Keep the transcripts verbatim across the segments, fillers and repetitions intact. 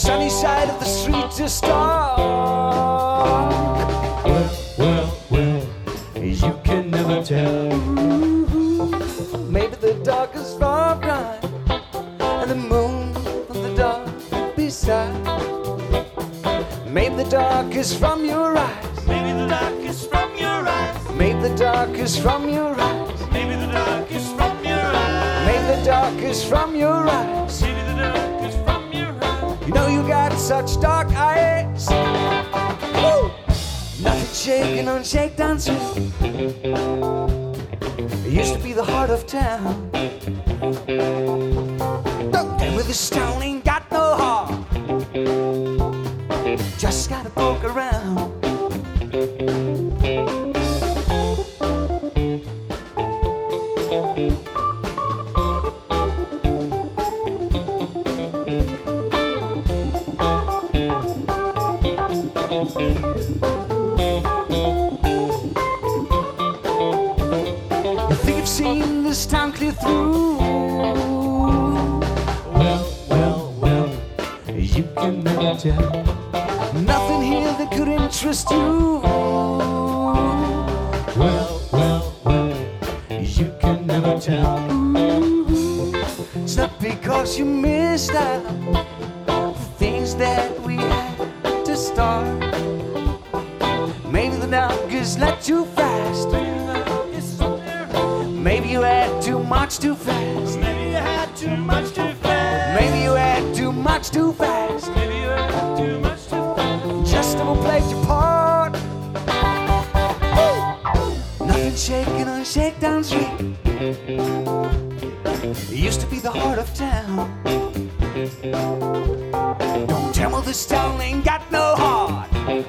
sunny side of the street to start. Well, well, well, you can never tell. Maybe the dark is far behind, and the moon on the dark beside. Maybe the dark is from your eyes. Maybe the dark is from your eyes. Maybe the dark is from your eyes. Maybe the dark is from your eyes. Maybe the dark is from your eyes. Maybe the dark is from your eyes. You know you got such dark eyes. Woo! Nothing shaking on Shakedown Street. It used to be the heart of town. Then with the stone ain't got no heart. Just gotta poke around. You think you've seen this town clear through? Well, well, well, you can never tell. Nothing here that could interest you. Well, well, well, you can never tell. It's not because you missed out the things that we had to start. Maybe the dark is not too fast. Maybe you had too much too fast. Maybe you had too much too fast. Maybe you had too much too fast. Maybe you had too much too fast. Just never played your part. Woo! Nothing shaking on Shakedown Street. It used to be the heart of town. Don't tell me this town ain't got no heart.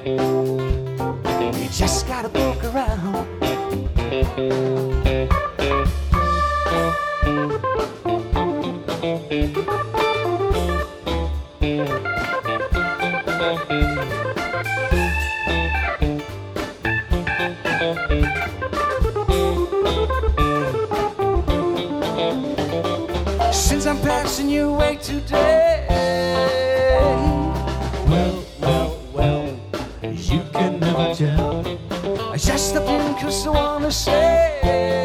You just gotta poke around. Since I'm passing your way today, well, well, well, you can never tell. I just stopped in cause I wanna say,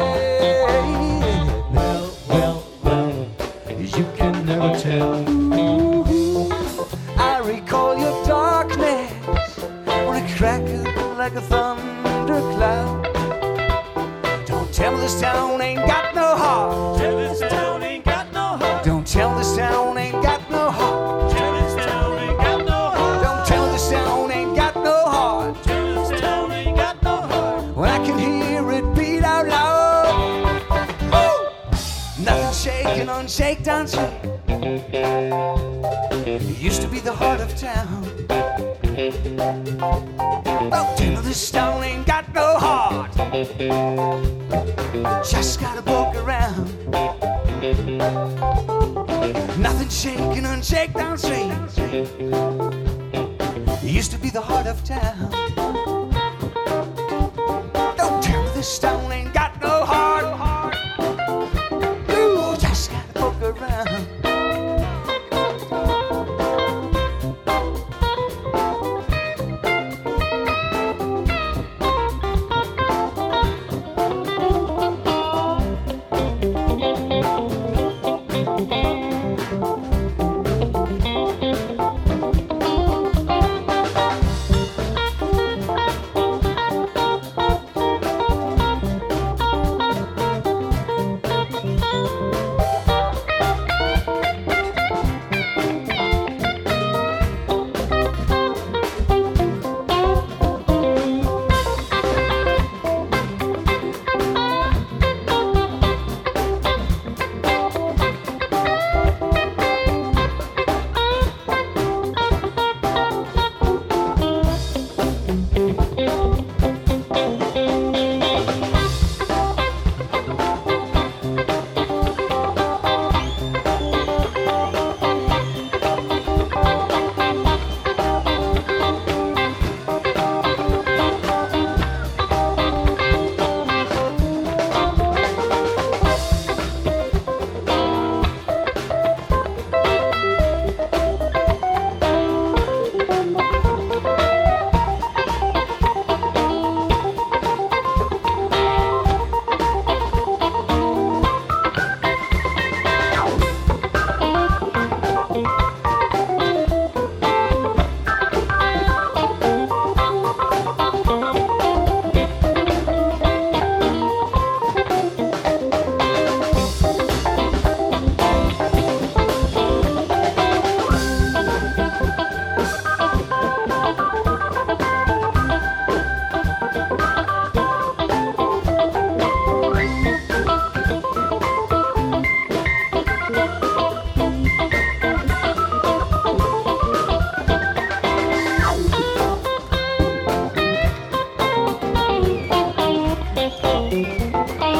well, well, well, you can never tell. I recall your darkness when it crackled like a thundercloud. Don't tell me this town ain't got no heart. Tell this town ain't got no heart. Don't tell this town ain't got no heart. Tell this town ain't got no heart. Don't tell this town ain't got no heart. Tell this town ain't got no heart. When I can hear it beat out loud. Woo! Nothing shaking on Shakedown Street. It used to be the heart of town. Don't tell me this town ain't got no heart. Just gotta poke around. Nothing shaking on Shakedown Street. It used to be the heart of town. Don't tell me this town ain't got no heart. Ooh, just gotta poke around.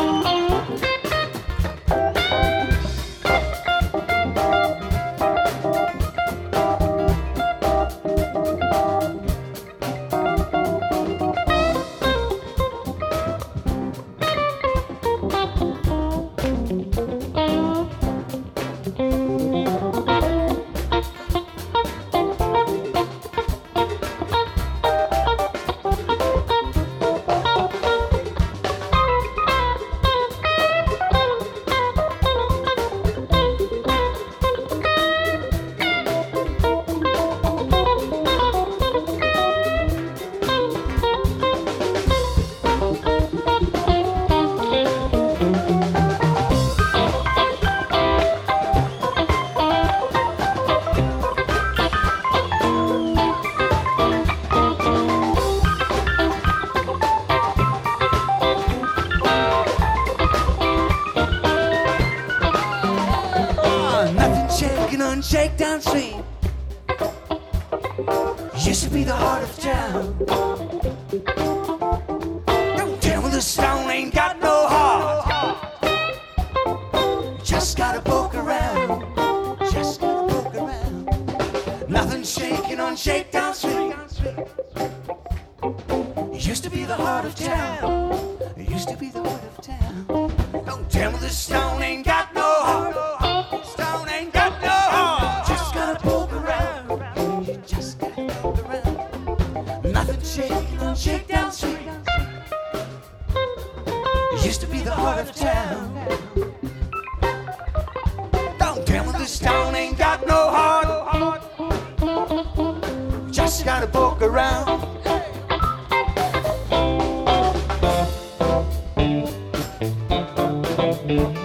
Shakedown Street used to be the heart of town. Don't tell me the stone ain't got no heart. Just gotta poke around. Just gotta poke around. Nothing shaking on Shakedown Street. It used to be the heart of town. It used to be the heart of town. Don't tell me the stone ain't got no heart. Stone ain't got no heart. Just gotta poke around. You just gotta poke around. Nothing shaking on Shakedown Street. It used to be the heart of town. Don't tell me the stone ain't got no heart. Just gotta poke around. Thank you.